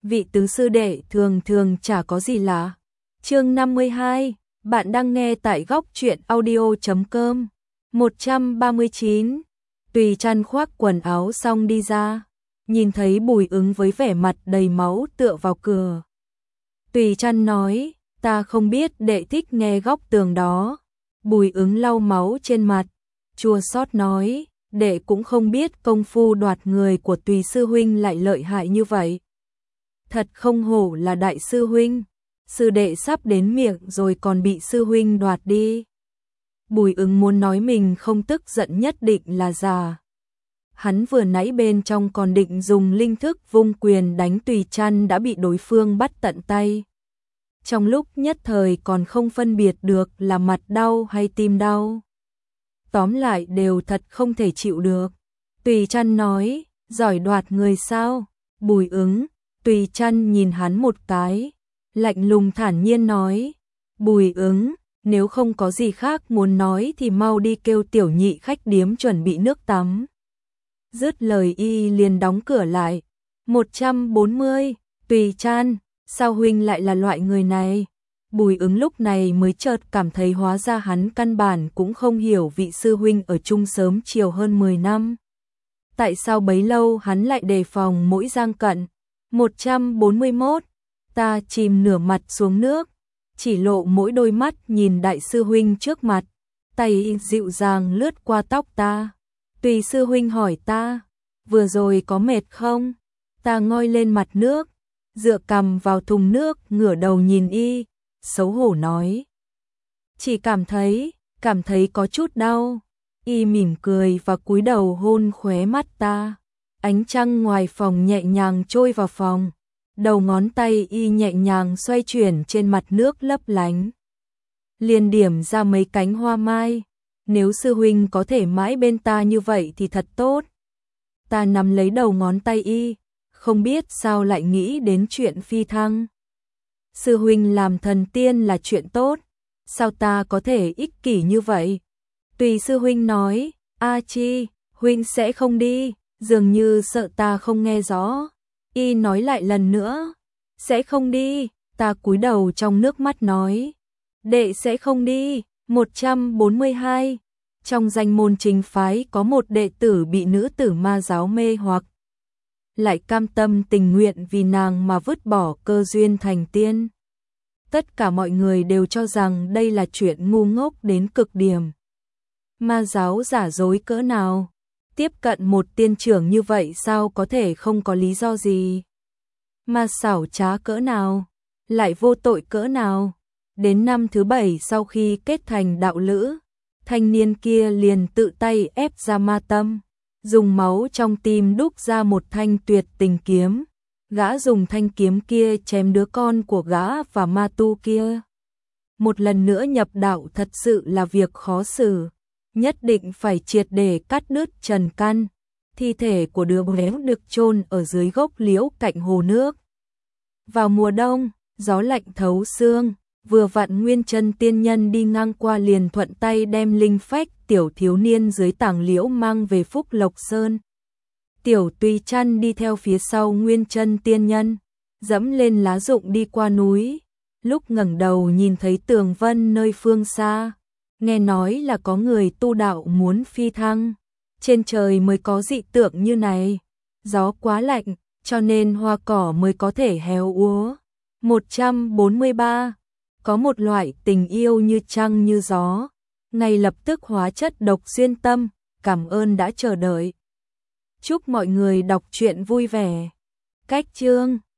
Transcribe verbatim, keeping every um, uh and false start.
vị tứ sư đệ thường thường chả có gì lạ. Chương năm mươi hai, bạn đang nghe tại góc truyện audio chấm com. một trăm ba mươi chín. Tùy Trăn khoác quần áo xong đi ra, nhìn thấy Bùi Ứng với vẻ mặt đầy máu tựa vào cửa. Tùy Trăn nói, ta không biết đệ thích nghe góc tường đó. Bùi Ứng lau máu trên mặt, chua xót nói, đệ cũng không biết công phu đoạt người của Tùy sư huynh lại lợi hại như vậy. Thật không hổ là đại sư huynh, sư đệ sắp đến miệng rồi còn bị sư huynh đoạt đi. Bùi Ứng muốn nói mình không tức giận nhất định là giả. Hắn vừa nãy bên trong còn định dùng linh thức vung quyền đánh Tùy Trăn đã bị đối phương bắt tận tay. Trong lúc nhất thời còn không phân biệt được là mặt đau hay tim đau. Tóm lại đều thật không thể chịu được. Tùy Trăn nói, giỏi đoạt người sao? Bùi Ứng, Tùy Trăn nhìn hắn một cái, lạnh lùng thản nhiên nói, Bùi Ứng, nếu không có gì khác muốn nói thì mau đi kêu tiểu nhị khách điếm chuẩn bị nước tắm. Dứt lời y liền đóng cửa lại. một trăm bốn mươi, Tùy Trăn, sao huynh lại là loại người này? Bùi Ứng lúc này mới chợt cảm thấy hóa ra hắn căn bản cũng không hiểu vị sư huynh ở chung sớm chiều hơn mười năm. Tại sao bấy lâu hắn lại đề phòng mỗi giang cận? một trăm bốn mươi mốt, ta chìm nửa mặt xuống nước, chỉ lộ mỗi đôi mắt nhìn đại sư huynh trước mặt, tay dịu dàng lướt qua tóc ta. Tùy sư huynh hỏi ta, vừa rồi có mệt không? Ta ngoi lên mặt nước, dựa cằm vào thùng nước, ngửa đầu nhìn y, xấu hổ nói. Chỉ cảm thấy, cảm thấy có chút đau. Y mỉm cười và cúi đầu hôn khóe mắt ta. Ánh trăng ngoài phòng nhẹ nhàng trôi vào phòng. Đầu ngón tay y nhẹ nhàng xoay chuyển trên mặt nước lấp lánh. Liền điểm ra mấy cánh hoa mai. Nếu sư huynh có thể mãi bên ta như vậy thì thật tốt. Ta nắm lấy đầu ngón tay y, không biết sao lại nghĩ đến chuyện phi thăng. Sư huynh làm thần tiên là chuyện tốt, sao ta có thể ích kỷ như vậy? Tùy sư huynh nói, A Chi, huynh sẽ không đi, dường như sợ ta không nghe rõ. Y nói lại lần nữa, sẽ không đi, ta cúi đầu trong nước mắt nói, đệ sẽ không đi. một trăm bốn mươi hai, trong danh môn chính phái có một đệ tử bị nữ tử ma giáo mê hoặc, lại cam tâm tình nguyện vì nàng mà vứt bỏ cơ duyên thành tiên. Tất cả mọi người đều cho rằng đây là chuyện ngu ngốc đến cực điểm. Ma giáo giả dối cỡ nào? Tiếp cận một tiên trưởng như vậy sao có thể không có lý do gì? Ma xảo trá cỡ nào? Lại vô tội cỡ nào? Đến năm thứ bảy sau khi kết thành đạo lữ, thanh niên kia liền tự tay ép ra ma tâm, dùng máu trong tim đúc ra một thanh tuyệt tình kiếm. Gã dùng thanh kiếm kia chém đứa con của gã và ma tu kia. Một lần nữa nhập đạo thật sự là việc khó xử, nhất định phải triệt để cắt đứt trần căn. Thi thể của đứa bé được chôn ở dưới gốc liễu cạnh hồ nước. Vào mùa đông, gió lạnh thấu xương, vừa vặn Nguyên Chân tiên nhân đi ngang qua liền thuận tay đem linh phách tiểu thiếu niên dưới tảng liễu mang về Phúc Lộc Sơn. Tiểu Tùy Trăn đi theo phía sau Nguyên Chân tiên nhân, dẫm lên lá rụng đi qua núi. Lúc ngẩng đầu nhìn thấy tường vân nơi phương xa, nghe nói là có người tu đạo muốn phi thăng. Trên trời mới có dị tượng như này, gió quá lạnh, cho nên hoa cỏ mới có thể héo úa. một trăm bốn mươi ba, có một loại tình yêu như trăng như gió, ngay lập tức hóa chất độc xuyên tâm, cảm ơn đã chờ đợi. Chúc mọi người đọc truyện vui vẻ. Cách chương